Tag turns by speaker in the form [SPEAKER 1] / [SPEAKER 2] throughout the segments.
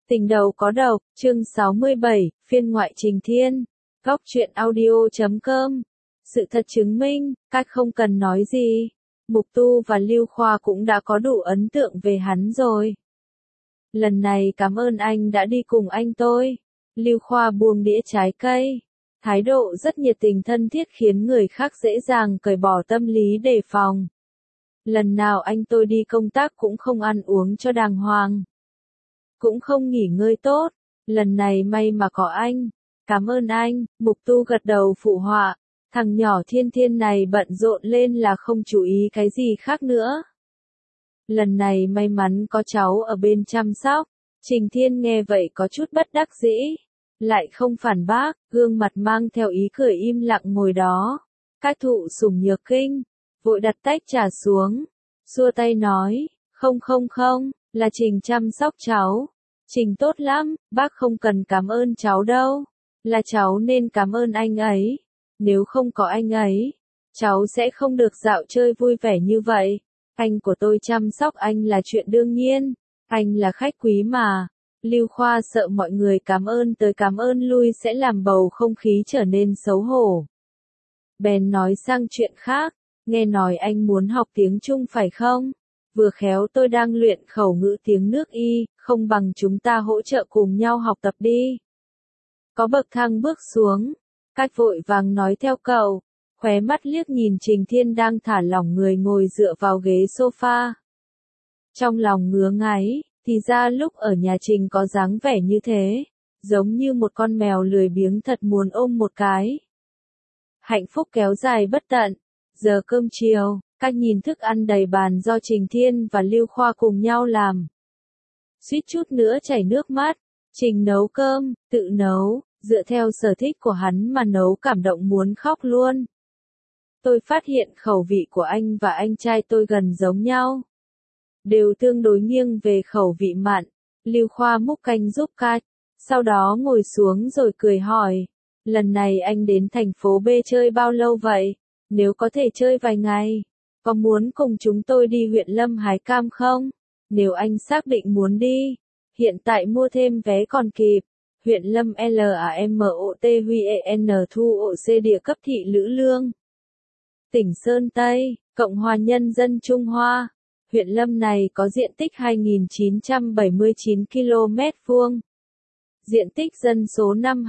[SPEAKER 1] Tình đầu có độc, chương 67, phiên ngoại Trình Thiên. Góc truyện audio.com. Sự thật chứng minh, cách không cần nói gì. Mục Tu và Lưu Khoa cũng đã có đủ ấn tượng về hắn rồi. Lần này cảm ơn anh đã đi cùng anh tôi. Lưu Khoa buông đĩa trái cây. Thái độ rất nhiệt tình thân thiết khiến người khác dễ dàng cởi bỏ tâm lý đề phòng. Lần nào anh tôi đi công tác cũng không ăn uống cho đàng hoàng. Cũng không nghỉ ngơi tốt, lần này may mà có anh. Cảm ơn anh, Mục Tu gật đầu phụ họa. Thằng nhỏ Thiên Thiên này bận rộn lên là không chú ý cái gì khác nữa. Lần này may mắn có cháu ở bên chăm sóc. Trình Thiên nghe vậy có chút bất đắc dĩ. Lại không phản bác, gương mặt mang theo ý cười im lặng ngồi đó. Các thụ sủng nhược kinh, vội đặt tách trà xuống. Xua tay nói, không, là Trình chăm sóc cháu. Trình tốt lắm, bác không cần cảm ơn cháu đâu. Là cháu nên cảm ơn anh ấy. Nếu không có anh ấy, cháu sẽ không được dạo chơi vui vẻ như vậy. Anh của tôi chăm sóc anh là chuyện đương nhiên. Anh là khách quý mà. Lưu Khoa sợ mọi người cảm ơn tới cảm ơn lui sẽ làm bầu không khí trở nên xấu hổ. Bèn nói sang chuyện khác. Nghe nói anh muốn học tiếng Trung phải không? Vừa khéo tôi đang luyện khẩu ngữ tiếng nước Y, không bằng chúng ta hỗ trợ cùng nhau học tập đi. Có bậc thang bước xuống, Cách vội vàng nói theo cậu, khóe mắt liếc nhìn Trình Thiên đang thả lỏng người ngồi dựa vào ghế sofa. Trong lòng ngứa ngáy, thì ra lúc ở nhà Trình có dáng vẻ như thế, giống như một con mèo lười biếng thật muốn ôm một cái. Hạnh phúc kéo dài bất tận, giờ cơm chiều. Cách nhìn thức ăn đầy bàn do Trình Thiên và Lưu Khoa cùng nhau làm. Suýt chút nữa chảy nước mắt. Trình nấu cơm, tự nấu, dựa theo sở thích của hắn mà nấu cảm động muốn khóc luôn. Tôi phát hiện khẩu vị của anh và anh trai tôi gần giống nhau. Đều tương đối nghiêng về khẩu vị mặn. Lưu Khoa múc canh giúp Cách, sau đó ngồi xuống rồi cười hỏi. Lần này anh đến thành phố B chơi bao lâu vậy? Nếu có thể chơi vài ngày. Có muốn cùng chúng tôi đi huyện Lâm hái cam không? Nếu anh xác định muốn đi, hiện tại mua thêm vé còn kịp. Huyện Lâm LAMOT Huyen Thu Ổ C địa cấp thị Lữ Lương. Tỉnh Sơn Tây, Cộng hòa Nhân dân Trung Hoa. Huyện Lâm này có diện tích 2.979 km². Diện tích dân số năm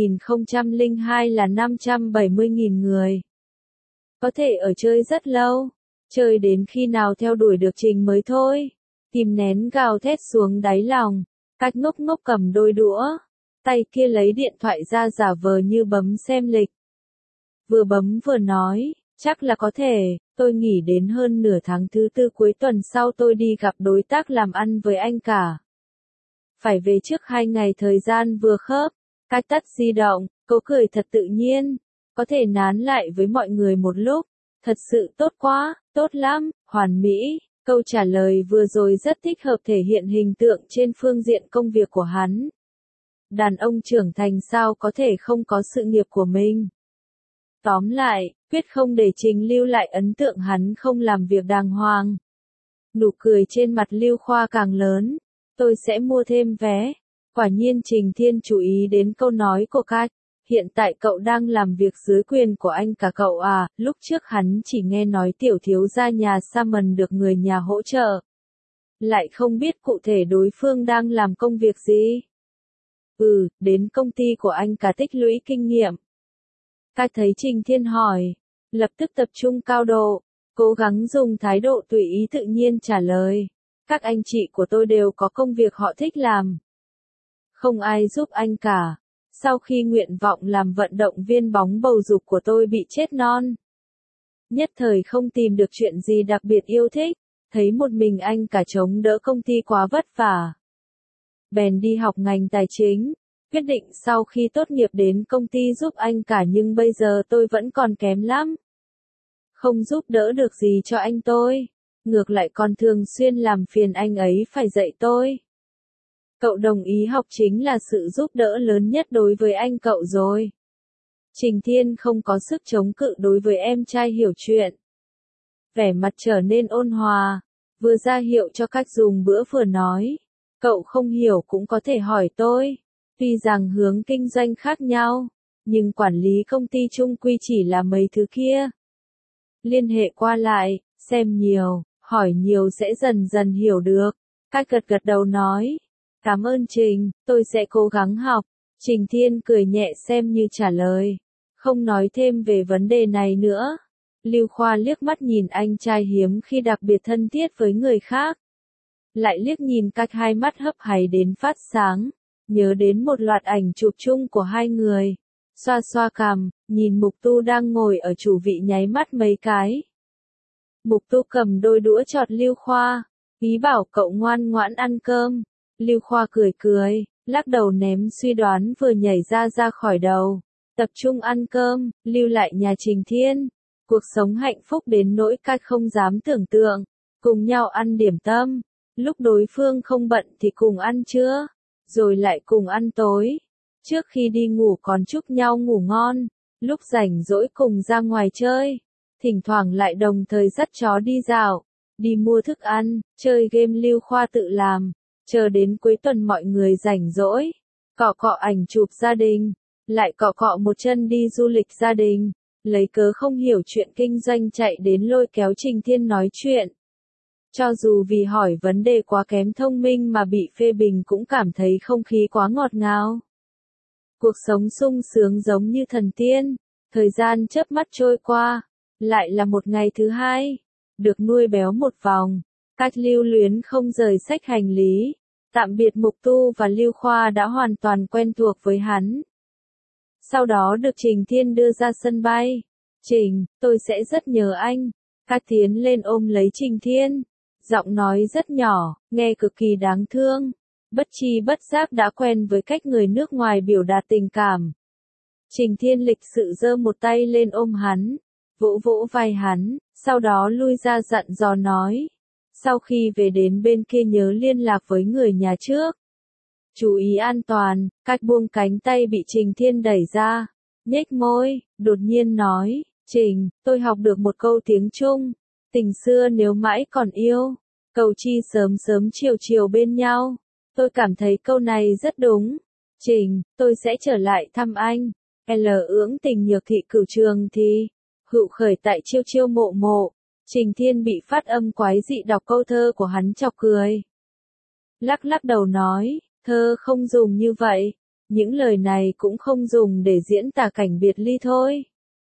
[SPEAKER 1] 2002 là 570.000 người. Có thể ở chơi rất lâu. Chơi đến khi nào theo đuổi được Trình mới thôi. Kìm nén gào thét xuống đáy lòng. Cách ngốc ngốc cầm đôi đũa. Tay kia lấy điện thoại ra giả vờ như bấm xem lịch. Vừa bấm vừa nói, chắc là có thể, tôi nghỉ đến hơn nửa tháng thứ tư cuối tuần sau tôi đi gặp đối tác làm ăn với anh cả. Phải về trước 2 ngày thời gian vừa khớp. Cách tắt di động, cô cười thật tự nhiên. Có thể nán lại với mọi người một lúc. Thật sự tốt quá, tốt lắm, hoàn mỹ. Câu trả lời vừa rồi rất thích hợp thể hiện hình tượng trên phương diện công việc của hắn. Đàn ông trưởng thành sao có thể không có sự nghiệp của mình. Tóm lại, quyết không để Trình lưu lại ấn tượng hắn không làm việc đàng hoàng. Nụ cười trên mặt Lưu Khoa càng lớn. Tôi sẽ mua thêm vé. Quả nhiên Trình Thiên chú ý đến câu nói của Cách. Hiện tại cậu đang làm việc dưới quyền của anh cả cậu à, lúc trước hắn chỉ nghe nói tiểu thiếu gia nhà Salmon được người nhà hỗ trợ. Lại không biết cụ thể đối phương đang làm công việc gì. Đến công ty của anh cả tích lũy kinh nghiệm. Cách thấy Trình Thiên hỏi, lập tức tập trung cao độ, cố gắng dùng thái độ tùy ý tự nhiên trả lời. Các anh chị của tôi đều có công việc họ thích làm. Không ai giúp anh cả. Sau khi nguyện vọng làm vận động viên bóng bầu dục của tôi bị chết non. Nhất thời không tìm được chuyện gì đặc biệt yêu thích, thấy một mình anh cả chống đỡ công ty quá vất vả. Bèn đi học ngành tài chính, quyết định sau khi tốt nghiệp đến công ty giúp anh cả nhưng bây giờ tôi vẫn còn kém lắm. Không giúp đỡ được gì cho anh tôi, ngược lại còn thường xuyên làm phiền anh ấy phải dạy tôi. Cậu đồng ý học chính là sự giúp đỡ lớn nhất đối với anh cậu rồi. Trình Thiên không có sức chống cự đối với em trai hiểu chuyện. Vẻ mặt trở nên ôn hòa, vừa ra hiệu cho Cách dùng bữa vừa nói. Cậu không hiểu cũng có thể hỏi tôi. Tuy rằng hướng kinh doanh khác nhau, nhưng quản lý công ty chung quy chỉ là mấy thứ kia. Liên hệ qua lại, xem nhiều, hỏi nhiều sẽ dần dần hiểu được. Cách gật gật đầu nói. Cảm ơn Trình, tôi sẽ cố gắng học. Trình Thiên cười nhẹ xem như trả lời. Không nói thêm về vấn đề này nữa. Lưu Khoa liếc mắt nhìn anh trai hiếm khi đặc biệt thân thiết với người khác. Lại liếc nhìn Cách, hai mắt hấp háy đến phát sáng. Nhớ đến một loạt ảnh chụp chung của hai người. Xoa xoa cằm, nhìn Mục Tu đang ngồi ở chủ vị nháy mắt mấy cái. Mục Tu cầm đôi đũa chọt Lưu Khoa. Ý bảo cậu ngoan ngoãn ăn cơm. Lưu Khoa cười cười, lắc đầu ném suy đoán vừa nhảy ra khỏi đầu. Tập trung ăn cơm, lưu lại nhà Trình Thiên. Cuộc sống hạnh phúc đến nỗi Cách không dám tưởng tượng. Cùng nhau ăn điểm tâm. Lúc đối phương không bận thì cùng ăn trưa. Rồi lại cùng ăn tối. Trước khi đi ngủ còn chúc nhau ngủ ngon. Lúc rảnh rỗi cùng ra ngoài chơi. Thỉnh thoảng lại đồng thời dắt chó đi dạo. Đi mua thức ăn, chơi game Lưu Khoa tự làm. Chờ đến cuối tuần mọi người rảnh rỗi. Cọ cọ ảnh chụp gia đình. Lại cọ cọ một chân đi du lịch gia đình. Lấy cớ không hiểu chuyện kinh doanh chạy đến lôi kéo Trình Thiên nói chuyện. Cho dù vì hỏi vấn đề quá kém thông minh mà bị phê bình cũng cảm thấy không khí quá ngọt ngào. Cuộc sống sung sướng giống như thần tiên. Thời gian chớp mắt trôi qua. Lại là một ngày thứ hai. Được nuôi béo một vòng. Cách lưu luyến không rời xách hành lý. Tạm biệt Mục Tu và Lưu Khoa đã hoàn toàn quen thuộc với hắn. Sau đó được Trình Thiên đưa ra sân bay. Trình, tôi sẽ rất nhớ anh. Cách tiến lên ôm lấy Trình Thiên. Giọng nói rất nhỏ, nghe cực kỳ đáng thương. Bất tri bất giác đã quen với cách người nước ngoài biểu đạt tình cảm. Trình Thiên lịch sự giơ một tay lên ôm hắn. Vỗ vỗ vai hắn, sau đó lui ra dặn dò nói. Sau khi về đến bên kia nhớ liên lạc với người nhà trước. Chú ý an toàn. Cách buông cánh tay bị Trình Thiên đẩy ra. Nhếch môi, đột nhiên nói. Trình, tôi học được một câu tiếng Trung. Tình xưa nếu mãi còn yêu. Cầu chi sớm sớm chiều chiều bên nhau. Tôi cảm thấy câu này rất đúng. Trình, tôi sẽ trở lại thăm anh. L ưỡng tình nhược thị cửu trường thì. Hữu khởi tại chiêu chiêu mộ mộ. Trình Thiên bị phát âm quái dị đọc câu thơ của hắn chọc cười. Lắc lắc đầu nói, thơ không dùng như vậy. Những lời này cũng không dùng để diễn tả cảnh biệt ly thôi.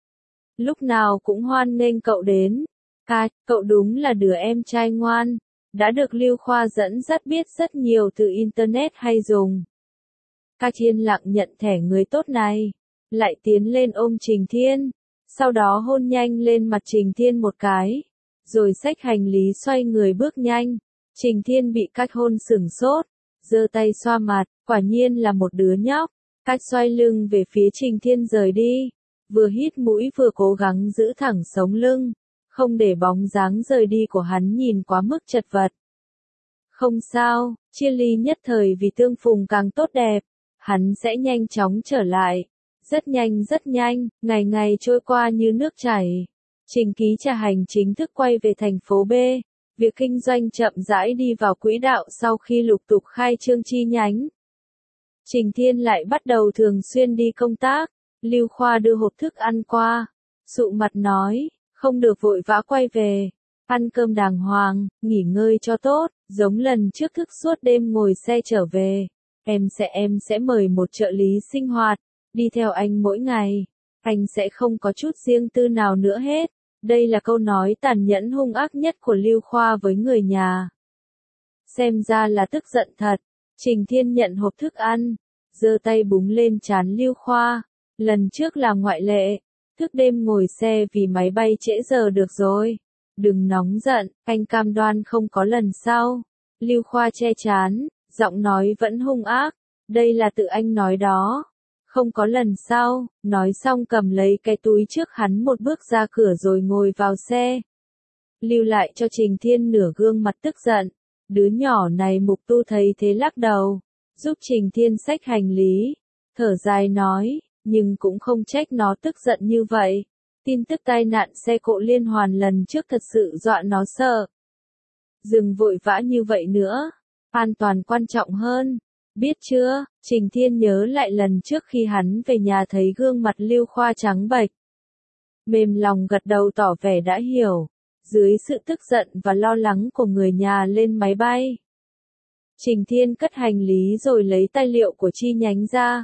[SPEAKER 1] Lúc nào cũng hoan nghênh cậu đến. Cậu đúng là đứa em trai ngoan. Đã được Lưu Khoa dẫn dắt biết rất nhiều từ Internet hay dùng. Cách yên lặng nhận thẻ người tốt này. Lại tiến lên ôm Trình Thiên. Sau đó hôn nhanh lên mặt Trình Thiên một cái. Rồi xách hành lý xoay người bước nhanh. Trình Thiên bị Cách hôn sửng sốt. Giơ tay xoa mặt, quả nhiên là một đứa nhóc. Cách xoay lưng về phía Trình Thiên rời đi. Vừa hít mũi vừa cố gắng giữ thẳng sống lưng. Không để bóng dáng rời đi của hắn nhìn quá mức chật vật. Không sao, chia ly nhất thời vì tương phùng càng tốt đẹp. Hắn sẽ nhanh chóng trở lại. Rất nhanh, ngày ngày trôi qua như nước chảy. Trình Ký Trà Hành chính thức quay về thành phố B. Việc kinh doanh chậm rãi đi vào quỹ đạo sau khi lục tục khai trương chi nhánh. Trình Thiên lại bắt đầu thường xuyên đi công tác. Lưu Khoa đưa hộp thức ăn qua. Sụ mặt nói, không được vội vã quay về. Ăn cơm đàng hoàng, nghỉ ngơi cho tốt, giống lần trước thức suốt đêm ngồi xe trở về. Em sẽ mời một trợ lý sinh hoạt, đi theo anh mỗi ngày. Anh sẽ không có chút riêng tư nào nữa hết. Đây là câu nói tàn nhẫn hung ác nhất của Lưu Khoa với người nhà. Xem ra là tức giận thật. Trình Thiên nhận hộp thức ăn, giơ tay búng lên trán Lưu Khoa. Lần trước là ngoại lệ. Thức đêm ngồi xe vì máy bay trễ giờ được rồi. Đừng nóng giận, anh cam đoan không có lần sau. Lưu Khoa che trán, giọng nói vẫn hung ác. Đây là tự anh nói đó. Không có lần sau. Nói xong cầm lấy cái túi trước hắn một bước ra cửa rồi ngồi vào xe. Lưu lại cho Trình Thiên nửa gương mặt tức giận. Đứa nhỏ này Mục Tu thấy thế lắc đầu. Giúp Trình Thiên xách hành lý. Thở dài nói, nhưng cũng không trách nó tức giận như vậy. Tin tức tai nạn xe cộ liên hoàn lần trước thật sự dọa nó sợ. Đừng vội vã như vậy nữa. An toàn quan trọng hơn. Biết chưa? Trình Thiên nhớ lại lần trước khi hắn về nhà thấy gương mặt Lưu Khoa trắng bệch. Mềm lòng gật đầu tỏ vẻ đã hiểu. Dưới sự tức giận và lo lắng của người nhà lên máy bay, Trình Thiên cất hành lý rồi lấy tài liệu của chi nhánh ra.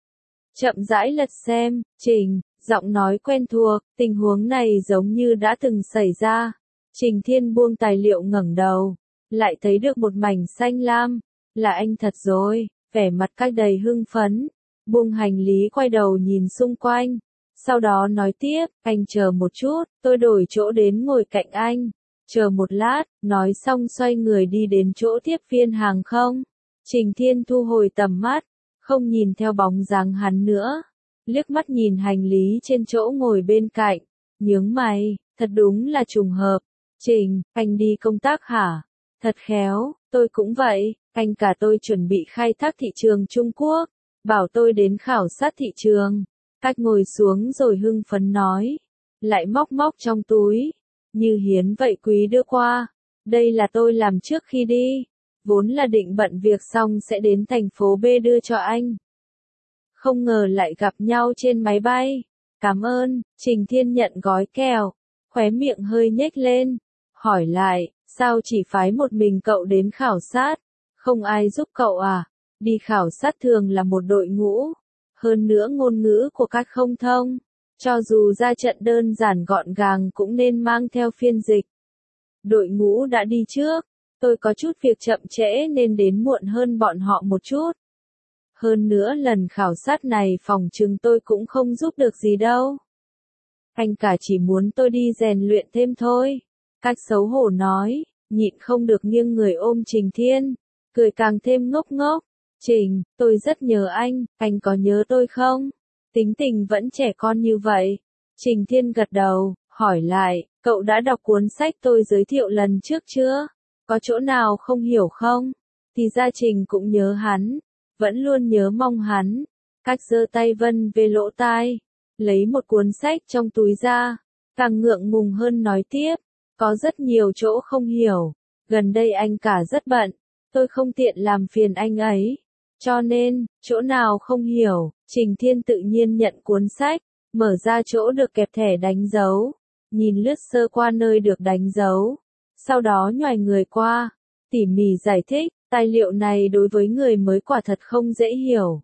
[SPEAKER 1] Chậm rãi lật xem, Trình, giọng nói quen thuộc, tình huống này giống như đã từng xảy ra. Trình Thiên buông tài liệu ngẩng đầu, lại thấy được một mảnh xanh lam. Là anh thật rồi, vẻ mặt cách đầy hưng phấn. Buông hành lý quay đầu nhìn xung quanh. Sau đó nói tiếp, anh chờ một chút, tôi đổi chỗ đến ngồi cạnh anh. Chờ một lát, nói xong xoay người đi đến chỗ tiếp viên hàng không. Trình Thiên thu hồi tầm mắt, không nhìn theo bóng dáng hắn nữa. Liếc mắt nhìn hành lý trên chỗ ngồi bên cạnh, nhướng mày, thật đúng là trùng hợp. Trình, anh đi công tác hả? Thật khéo, tôi cũng vậy, anh cả tôi chuẩn bị khai thác thị trường Trung Quốc, bảo tôi đến khảo sát thị trường. Cách ngồi xuống rồi hưng phấn nói, lại móc móc trong túi, như hiến vậy quý đưa qua. Đây là tôi làm trước khi đi, vốn là định bận việc xong sẽ đến thành phố B đưa cho anh. Không ngờ lại gặp nhau trên máy bay. Cảm ơn, Trình Thiên nhận gói kẹo, khóe miệng hơi nhếch lên, hỏi lại, sao chỉ phái một mình cậu đến khảo sát, không ai giúp cậu à? Đi khảo sát thường là một đội ngũ, hơn nữa ngôn ngữ của các không thông, cho dù ra trận đơn giản gọn gàng cũng nên mang theo phiên dịch. Đội ngũ đã đi trước, tôi có chút việc chậm trễ nên đến muộn hơn bọn họ một chút. Hơn nữa lần khảo sát này phòng chừng tôi cũng không giúp được gì đâu. Anh cả chỉ muốn tôi đi rèn luyện thêm thôi. Cách xấu hổ nói, nhịn không được nghiêng người ôm Trình Thiên, cười càng thêm ngốc ngốc. Trình, tôi rất nhớ anh có nhớ tôi không? Tính tình vẫn trẻ con như vậy. Trình Thiên gật đầu, hỏi lại, cậu đã đọc cuốn sách tôi giới thiệu lần trước chưa? Có chỗ nào không hiểu không? Thì ra Trình cũng nhớ hắn, vẫn luôn nhớ mong hắn. Cách giơ tay vân về lỗ tai, lấy một cuốn sách trong túi ra, càng ngượng ngùng hơn nói tiếp, có rất nhiều chỗ không hiểu, gần đây anh cả rất bận, tôi không tiện làm phiền anh ấy, cho nên, chỗ nào không hiểu, Trình Thiên tự nhiên nhận cuốn sách, mở ra chỗ được kẹp thẻ đánh dấu, nhìn lướt sơ qua nơi được đánh dấu, sau đó nhoài người qua, tỉ mỉ giải thích, tài liệu này đối với người mới quả thật không dễ hiểu.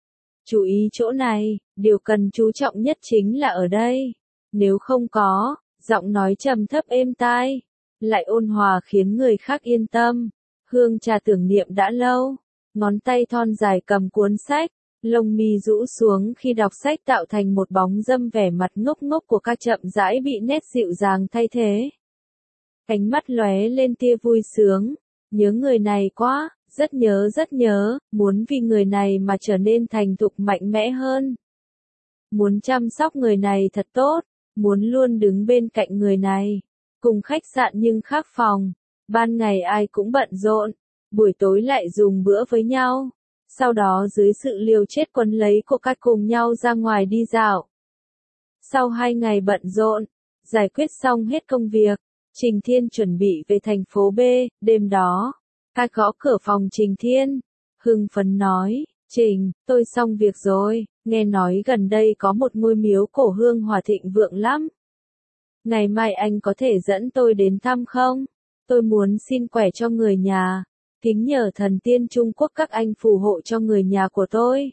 [SPEAKER 1] Chú ý chỗ này, điều cần chú trọng nhất chính là ở đây. Nếu không có, giọng nói trầm thấp êm tai, lại ôn hòa khiến người khác yên tâm. Hương trà tưởng niệm đã lâu, ngón tay thon dài cầm cuốn sách, lông mi rũ xuống khi đọc sách tạo thành một bóng dâm vẻ mặt ngốc ngốc của các chậm rãi bị nét dịu dàng thay thế. Ánh mắt lóe lên tia vui sướng, nhớ người này quá. Rất nhớ, muốn vì người này mà trở nên thành thục mạnh mẽ hơn. Muốn chăm sóc người này thật tốt, muốn luôn đứng bên cạnh người này. Cùng khách sạn nhưng khác phòng, ban ngày ai cũng bận rộn, buổi tối lại dùng bữa với nhau. Sau đó dưới sự liều chết quấn lấy của các cùng nhau ra ngoài đi dạo. Sau 2 ngày bận rộn, giải quyết xong hết công việc, Trình Thiên chuẩn bị về thành phố B, đêm đó. Các gõ cửa phòng Trình Thiên, hưng phấn nói, Trình, tôi xong việc rồi, nghe nói gần đây có một ngôi miếu cổ hương hòa thịnh vượng lắm. Ngày mai anh có thể dẫn tôi đến thăm không? Tôi muốn xin quẻ cho người nhà, kính nhờ thần tiên Trung Quốc các anh phù hộ cho người nhà của tôi.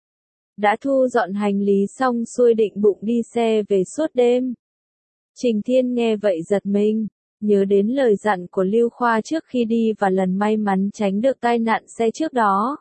[SPEAKER 1] Đã thu dọn hành lý xong xuôi định bụng đi xe về suốt đêm. Trình Thiên nghe vậy giật mình. Nhớ đến lời dặn của Lưu Khoa trước khi đi và lần may mắn tránh được tai nạn xe trước đó.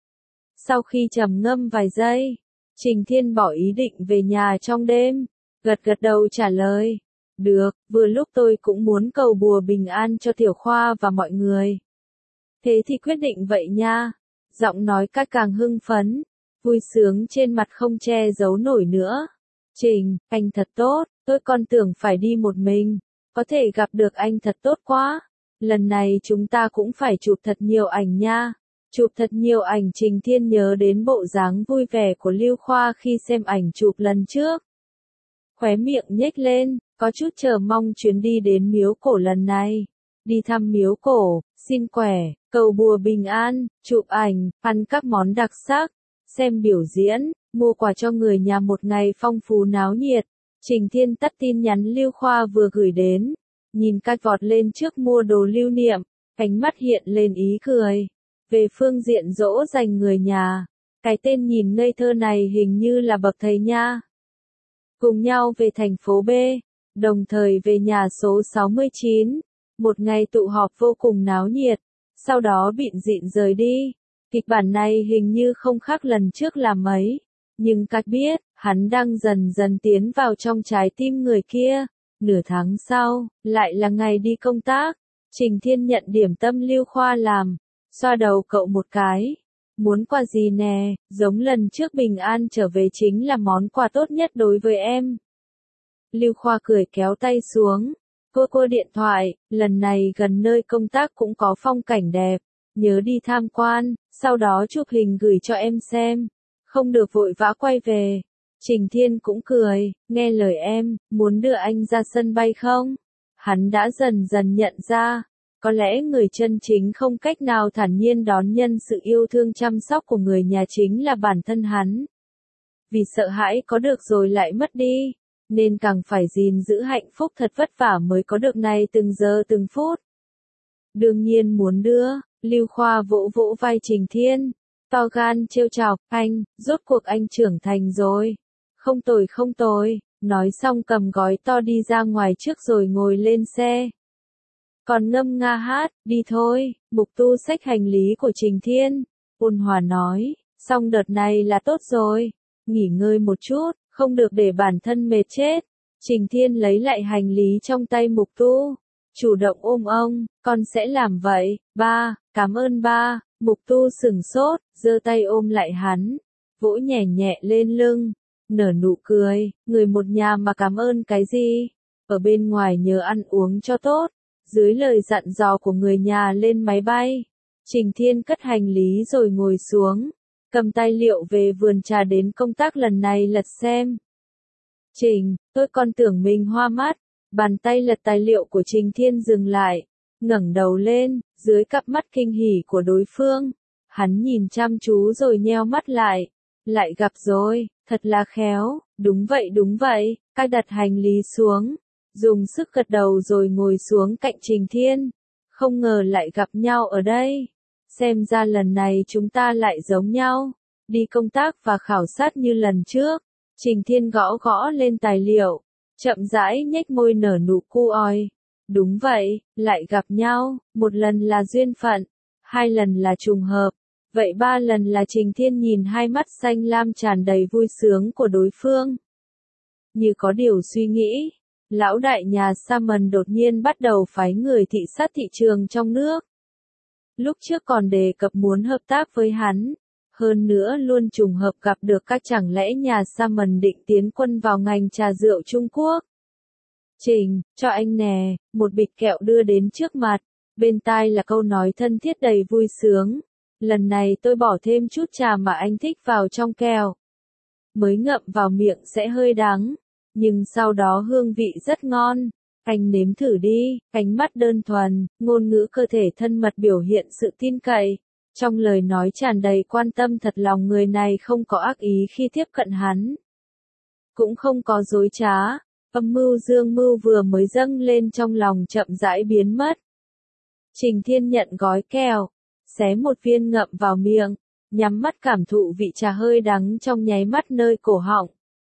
[SPEAKER 1] Sau khi trầm ngâm vài giây, Trình Thiên bỏ ý định về nhà trong đêm, gật đầu trả lời. Được, vừa lúc tôi cũng muốn cầu bùa bình an cho Tiểu Khoa và mọi người. Thế thì quyết định vậy nha. Giọng nói các càng hưng phấn, vui sướng trên mặt không che giấu nổi nữa. Trình, anh thật tốt, tôi còn tưởng phải đi một mình. Có thể gặp được anh thật tốt quá. Lần này chúng ta cũng phải chụp thật nhiều ảnh nha. Chụp thật nhiều ảnh. Trình Thiên nhớ đến bộ dáng vui vẻ của Lưu Khoa khi xem ảnh chụp lần trước. Khóe miệng nhếch lên, có chút chờ mong chuyến đi đến miếu cổ lần này. Đi thăm miếu cổ, xin quẻ, cầu bùa bình an, chụp ảnh, ăn các món đặc sắc, xem biểu diễn, mua quà cho người nhà một ngày phong phú náo nhiệt. Trình Thiên tắt tin nhắn Lưu Khoa vừa gửi đến, nhìn cách vọt lên trước mua đồ lưu niệm, ánh mắt hiện lên ý cười. Về phương diện dỗ dành người nhà, cái tên nhìn ngây thơ này hình như là bậc thầy nha. Cùng nhau về thành phố B, đồng thời về nhà số 69, một ngày tụ họp vô cùng náo nhiệt, sau đó bịn rịn rời đi. Kịch bản này hình như không khác lần trước là mấy, nhưng cách biết, hắn đang dần dần tiến vào trong trái tim người kia. Nửa tháng sau, lại là ngày đi công tác, Trình Thiên nhận điểm tâm Lưu Khoa làm, xoa đầu cậu một cái. Muốn quà gì nè, giống lần trước bình an trở về chính là món quà tốt nhất đối với em. Lưu Khoa cười kéo tay xuống, cô điện thoại, lần này gần nơi công tác cũng có phong cảnh đẹp, nhớ đi tham quan, sau đó chụp hình gửi cho em xem, không được vội vã quay về. Trình Thiên cũng cười, nghe lời em, muốn đưa anh ra sân bay không? Hắn đã dần dần nhận ra, có lẽ người chân chính không cách nào thản nhiên đón nhận sự yêu thương chăm sóc của người nhà chính là bản thân hắn. Vì sợ hãi có được rồi lại mất đi, nên càng phải gìn giữ hạnh phúc thật vất vả mới có được này từng giờ từng phút. Đương nhiên muốn đưa, Lưu Khoa vỗ vỗ vai Trình Thiên, to gan trêu chọc, anh, rốt cuộc anh trưởng thành rồi. Không tồi, nói xong cầm gói to đi ra ngoài trước rồi ngồi lên xe. Còn ngâm nga hát, đi thôi, Mục Tu xách hành lý của Trình Thiên, ôn hòa nói, xong đợt này là tốt rồi, nghỉ ngơi một chút, không được để bản thân mệt chết. Trình Thiên lấy lại hành lý trong tay Mục Tu, chủ động ôm ông, con sẽ làm vậy, ba, cảm ơn ba. Mục Tu sừng sốt, giơ tay ôm lại hắn, vỗ nhẹ nhẹ lên lưng, nở nụ cười, người một nhà mà cảm ơn cái gì, ở bên ngoài nhớ ăn uống cho tốt. Dưới lời dặn dò của người nhà lên máy bay, Trình Thiên cất hành lý rồi ngồi xuống, cầm tài liệu về vườn trà đến công tác lần này lật xem. Trình, tôi còn tưởng mình hoa mắt, bàn tay lật tài liệu của Trình Thiên dừng lại, ngẩng đầu lên, dưới cặp mắt kinh hỉ của đối phương, hắn nhìn chăm chú rồi nheo mắt lại gặp rồi, thật là khéo, đúng vậy, cách đặt hành lý xuống. Dùng sức gật đầu rồi ngồi xuống cạnh Trình Thiên. Không ngờ lại gặp nhau ở đây. Xem ra lần này chúng ta lại giống nhau. Đi công tác và khảo sát như lần trước. Trình Thiên gõ gõ lên tài liệu. Chậm rãi nhếch môi nở nụ oi. Đúng vậy, lại gặp nhau. Một lần là duyên phận. 2 lần là trùng hợp. Vậy 3 lần là Trình Thiên nhìn hai mắt xanh lam tràn đầy vui sướng của đối phương. Như có điều suy nghĩ. Lão đại nhà Salmon đột nhiên bắt đầu phái người thị sát thị trường trong nước. Lúc trước còn đề cập muốn hợp tác với hắn. Hơn nữa luôn trùng hợp gặp được các chẳng lẽ nhà Salmon định tiến quân vào ngành trà rượu Trung Quốc. Trình, cho anh nè, một bịch kẹo đưa đến trước mặt. Bên tai là câu nói thân thiết đầy vui sướng. Lần này tôi bỏ thêm chút trà mà anh thích vào trong kẹo. Mới ngậm vào miệng sẽ hơi đắng. Nhưng sau đó hương vị rất ngon, anh nếm thử đi, ánh mắt đơn thuần, ngôn ngữ cơ thể thân mật biểu hiện sự tin cậy. Trong lời nói tràn đầy quan tâm thật lòng người này không có ác ý khi tiếp cận hắn. Cũng không có dối trá, âm mưu dương mưu vừa mới dâng lên trong lòng chậm rãi biến mất. Trình Thiên nhận gói kẹo, xé một viên ngậm vào miệng, nhắm mắt cảm thụ vị trà hơi đắng trong nháy mắt nơi cổ họng.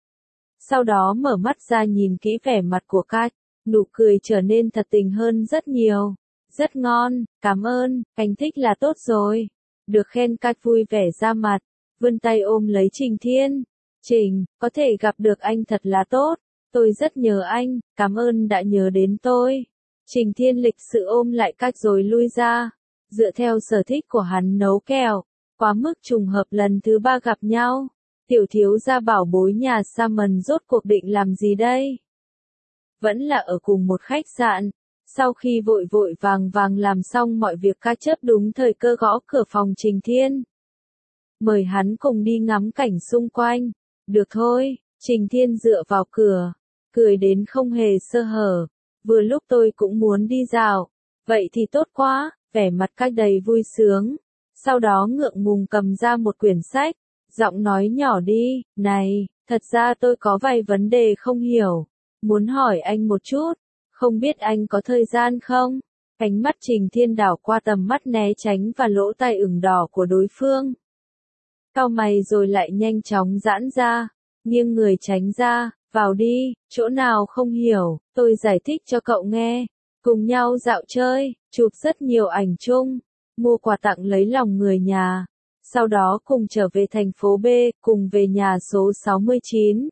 [SPEAKER 1] Sau đó mở mắt ra nhìn kỹ vẻ mặt của Cách, nụ cười trở nên thật tình hơn rất nhiều. Rất ngon, cảm ơn, anh thích là tốt rồi. Được khen Cách vui vẻ ra mặt, vươn tay ôm lấy Trình Thiên. Trình, có thể gặp được anh thật là tốt, tôi rất nhớ anh, cảm ơn đã nhớ đến tôi. Trình Thiên lịch sự ôm lại Cách rồi lui ra, dựa theo sở thích của hắn nấu kẹo, quá mức trùng hợp lần thứ 3 gặp nhau. Tiểu thiếu gia bảo bối nhà Salmon rốt cuộc định làm gì đây? Vẫn là ở cùng một khách sạn. Sau khi vội vội vàng làm xong mọi việc Cách chớp đúng thời cơ gõ cửa phòng Trình Thiên. Mời hắn cùng đi ngắm cảnh xung quanh. Được thôi, Trình Thiên dựa vào cửa, cười đến không hề sơ hở. Vừa lúc tôi cũng muốn đi dạo. Vậy thì tốt quá, vẻ mặt Cách đầy vui sướng. Sau đó ngượng ngùng cầm ra một quyển sách, giọng nói nhỏ đi, này, thật ra tôi có vài vấn đề không hiểu, muốn hỏi anh một chút, không biết anh có thời gian không? Ánh mắt Trình Thiên đảo qua tầm mắt né tránh và lỗ tai ửng đỏ của đối phương. Cau mày rồi lại nhanh chóng giãn ra, nghiêng người tránh ra, vào đi, chỗ nào không hiểu, tôi giải thích cho cậu nghe. Cùng nhau dạo chơi, chụp rất nhiều ảnh chung, mua quà tặng lấy lòng người nhà. Sau đó cùng trở về thành phố B, cùng về nhà số 69.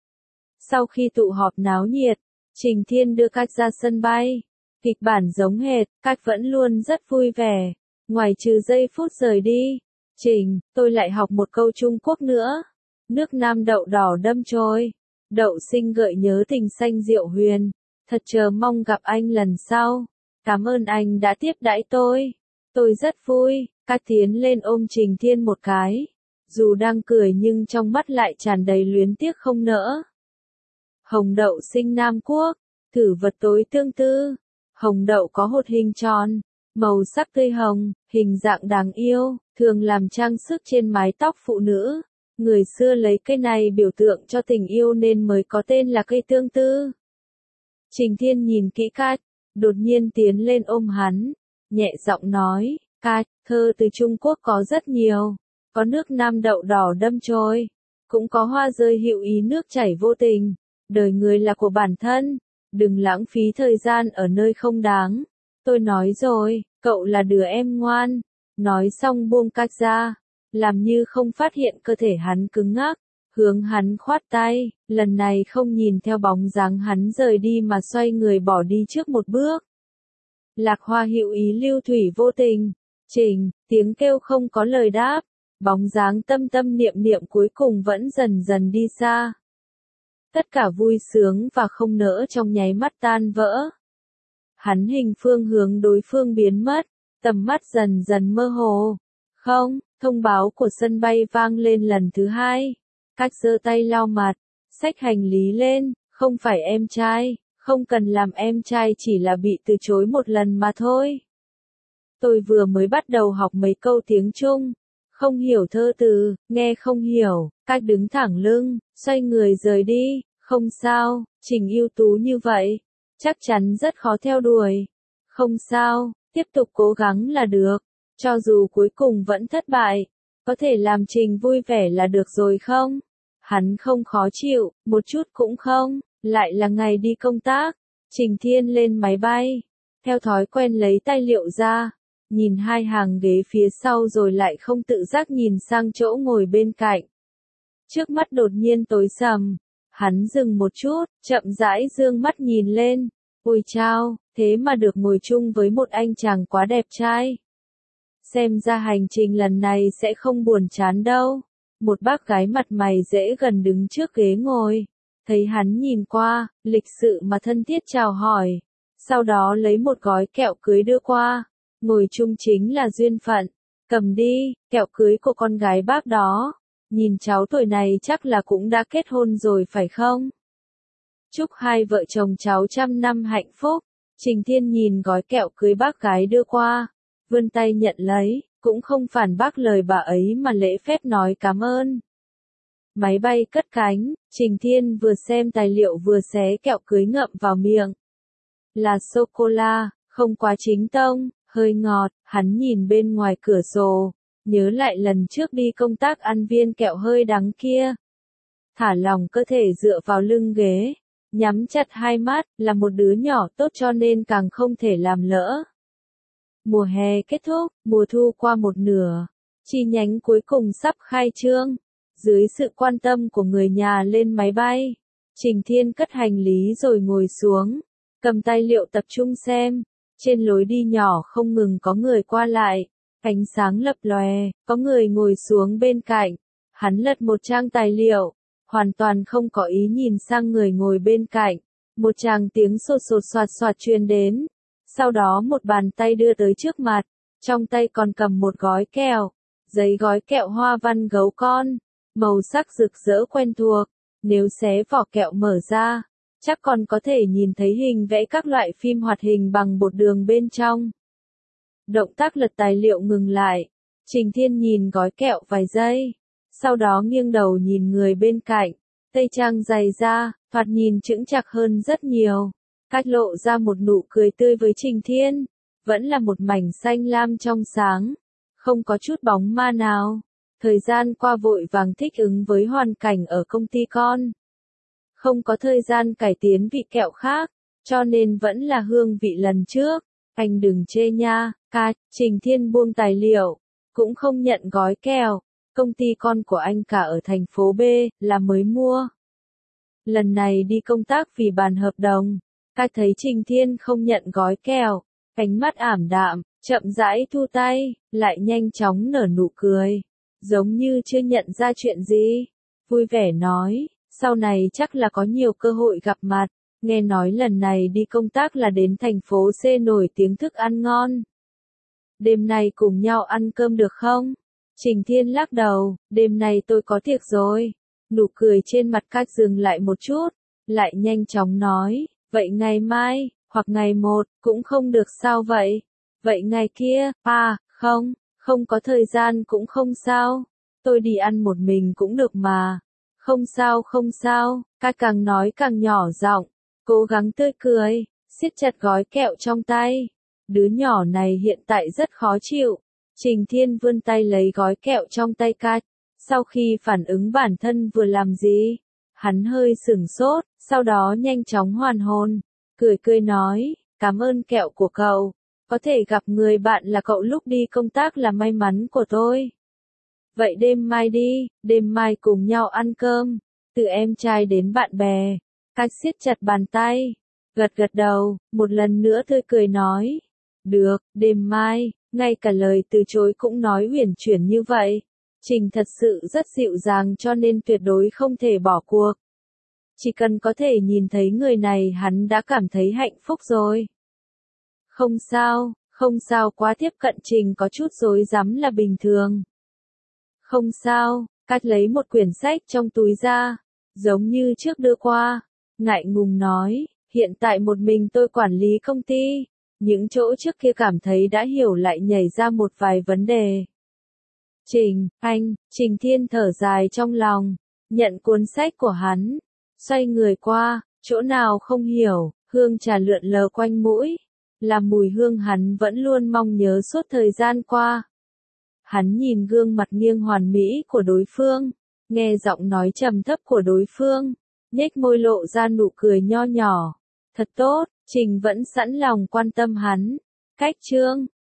[SPEAKER 1] Sau khi tụ họp náo nhiệt, Trình Thiên đưa Cách ra sân bay. Kịch bản giống hệt, Cách vẫn luôn rất vui vẻ. Ngoài trừ giây phút rời đi. Trình, tôi lại học một câu Trung Quốc nữa. Nước Nam đậu đỏ đâm trôi. Đậu sinh gợi nhớ tình xanh diệu huyền. Thật chờ mong gặp anh lần sau. Cảm ơn anh đã tiếp đãi tôi. Tôi rất vui. Cách tiến lên ôm Trình Thiên một cái. Dù đang cười nhưng trong mắt lại tràn đầy luyến tiếc không nỡ. Hồng đậu sinh Nam Quốc. Thử vật tối tương tư. Hồng đậu có hột hình tròn, màu sắc tươi hồng, hình dạng đáng yêu, thường làm trang sức trên mái tóc phụ nữ. Người xưa lấy cây này biểu tượng cho tình yêu nên mới có tên là cây tương tư. Trình Thiên nhìn kỹ Cách, đột nhiên tiến lên ôm hắn, nhẹ giọng nói, Cách, thơ từ Trung Quốc có rất nhiều, có nước Nam đậu đỏ đâm trôi, cũng có hoa rơi hữu ý nước chảy vô tình, đời người là của bản thân. Đừng lãng phí thời gian ở nơi không đáng. Tôi nói rồi, cậu là đứa em ngoan. Nói xong buông Cách ra, làm như không phát hiện cơ thể hắn cứng ngắc, hướng hắn khoát tay, lần này không nhìn theo bóng dáng hắn rời đi mà xoay người bỏ đi trước một bước. Lạc hoa hữu ý lưu thủy vô tình. Trình, tiếng kêu không có lời đáp, bóng dáng tâm tâm niệm niệm cuối cùng vẫn dần dần đi xa. Tất cả vui sướng và không nỡ trong nháy mắt tan vỡ. Hắn hình phương hướng đối phương biến mất, tầm mắt dần dần mơ hồ. Không, thông báo của sân bay vang lên lần thứ hai. Cách giơ tay lau mặt, xách hành lý lên, không phải em trai, không cần làm em trai, chỉ là bị từ chối một lần mà thôi. Tôi vừa mới bắt đầu học mấy câu tiếng Trung. Không hiểu thơ từ, nghe không hiểu. Cách đứng thẳng lưng, xoay người rời đi. Không sao, Trình ưu tú như vậy, chắc chắn rất khó theo đuổi. Không sao, tiếp tục cố gắng là được. Cho dù cuối cùng vẫn thất bại, có thể làm Trình vui vẻ là được rồi không? Hắn không khó chịu, một chút cũng không. Lại là ngày đi công tác. Trình Thiên lên máy bay, theo thói quen lấy tài liệu ra, nhìn hai hàng ghế phía sau rồi lại không tự giác nhìn sang chỗ ngồi bên cạnh. Trước mắt đột nhiên tối sầm, hắn dừng một chút, chậm rãi dương mắt nhìn lên. Ôi chao, thế mà được ngồi chung với một anh chàng quá đẹp trai. Xem ra hành trình lần này sẽ không buồn chán đâu. Một bác gái mặt mày dễ gần đứng trước ghế ngồi. Thấy hắn nhìn qua, lịch sự mà thân thiết chào hỏi. Sau đó lấy một gói kẹo cưới đưa qua. Ngồi chung chính là duyên phận. Cầm đi, kẹo cưới của con gái bác đó. Nhìn cháu tuổi này chắc là cũng đã kết hôn rồi phải không? Chúc hai vợ chồng cháu trăm năm hạnh phúc. Trình Thiên nhìn gói kẹo cưới bác gái đưa qua. Vươn tay nhận lấy, cũng không phản bác lời bà ấy mà lễ phép nói cảm ơn. Máy bay cất cánh, Trình Thiên vừa xem tài liệu vừa xé kẹo cưới ngậm vào miệng. Là sô-cô-la, không quá chính tông, hơi ngọt, hắn nhìn bên ngoài cửa sổ, nhớ lại lần trước đi công tác ăn viên kẹo hơi đắng kia. Thả lỏng cơ thể dựa vào lưng ghế, nhắm chặt hai mắt, là một đứa nhỏ tốt cho nên càng không thể làm lỡ. Mùa hè kết thúc, mùa thu qua một nửa, chi nhánh cuối cùng sắp khai trương. Dưới sự quan tâm của người nhà lên máy bay, Trình Thiên cất hành lý rồi ngồi xuống, cầm tài liệu tập trung xem. Trên lối đi nhỏ không ngừng có người qua lại, ánh sáng lập lòe, có người ngồi xuống bên cạnh. Hắn lật một trang tài liệu, hoàn toàn không có ý nhìn sang người ngồi bên cạnh. Một tràng tiếng sột sột soạt soạt truyền đến. Sau đó một bàn tay đưa tới trước mặt, trong tay còn cầm một gói kẹo, giấy gói kẹo hoa văn gấu con, màu sắc rực rỡ quen thuộc. Nếu xé vỏ kẹo mở ra, chắc còn có thể nhìn thấy hình vẽ các loại phim hoạt hình bằng bột đường bên trong. Động tác lật tài liệu ngừng lại. Trình Thiên nhìn gói kẹo vài giây. Sau đó nghiêng đầu nhìn người bên cạnh. Tây trang dày da, thoạt nhìn chững chạc hơn rất nhiều. Cách lộ ra một nụ cười tươi với Trình Thiên. Vẫn là một mảnh xanh lam trong sáng. Không có chút bóng ma nào. Thời gian qua vội vàng thích ứng với hoàn cảnh ở công ty con. Không có thời gian cải tiến vị kẹo khác, cho nên vẫn là hương vị lần trước. Anh đừng chê nha, ca. Trình Thiên buông tài liệu, cũng không nhận gói kẹo. Công ty con của anh cả ở thành phố B, là mới mua. Lần này đi công tác vì bàn hợp đồng, ca thấy Trình Thiên không nhận gói kẹo, ánh mắt ảm đạm, chậm rãi thu tay, lại nhanh chóng nở nụ cười. Giống như chưa nhận ra chuyện gì. Vui vẻ nói, sau này chắc là có nhiều cơ hội gặp mặt. Nghe nói lần này đi công tác là đến thành phố C nổi tiếng thức ăn ngon. Đêm nay cùng nhau ăn cơm được không? Trình Thiên lắc đầu, đêm nay tôi có tiệc rồi. Nụ cười trên mặt Cách dừng lại một chút, lại nhanh chóng nói, vậy ngày mai, hoặc ngày 1, cũng không được sao vậy? Vậy ngày kia, không có thời gian cũng không sao. Tôi đi ăn một mình cũng được mà. Không sao, Cách càng nói càng nhỏ giọng, cố gắng tươi cười, siết chặt gói kẹo trong tay. Đứa nhỏ này hiện tại rất khó chịu. Trình Thiên vươn tay lấy gói kẹo trong tay Cách. Sau khi phản ứng bản thân vừa làm gì, hắn hơi sửng sốt, sau đó nhanh chóng hoàn hồn. Cười nói, cảm ơn kẹo của cậu. Có thể gặp người bạn là cậu lúc đi công tác là may mắn của tôi. Vậy đêm mai đi, đêm mai cùng nhau ăn cơm. Từ em trai đến bạn bè. Cách siết chặt bàn tay. Gật đầu, một lần nữa tươi cười nói. Được, đêm mai, ngay cả lời từ chối cũng nói uyển chuyển như vậy. Trình thật sự rất dịu dàng cho nên tuyệt đối không thể bỏ cuộc. Chỉ cần có thể nhìn thấy người này hắn đã cảm thấy hạnh phúc rồi. Không sao quá tiếp cận Trình có chút rối rắm là bình thường. Không sao, Cách lấy một quyển sách trong túi ra, giống như trước đưa qua, ngại ngùng nói, hiện tại một mình tôi quản lý công ty, những chỗ trước kia cảm thấy đã hiểu lại nhảy ra một vài vấn đề. Trình Thiên thở dài trong lòng, nhận cuốn sách của hắn, xoay người qua, chỗ nào không hiểu, hương trà lượn lờ quanh mũi, là mùi hương hắn vẫn luôn mong nhớ suốt thời gian qua. Hắn nhìn gương mặt nghiêng hoàn mỹ của đối phương, nghe giọng nói trầm thấp của đối phương, nhếch môi lộ ra nụ cười nho nhỏ. Thật tốt, Trình vẫn sẵn lòng quan tâm hắn. Cách chương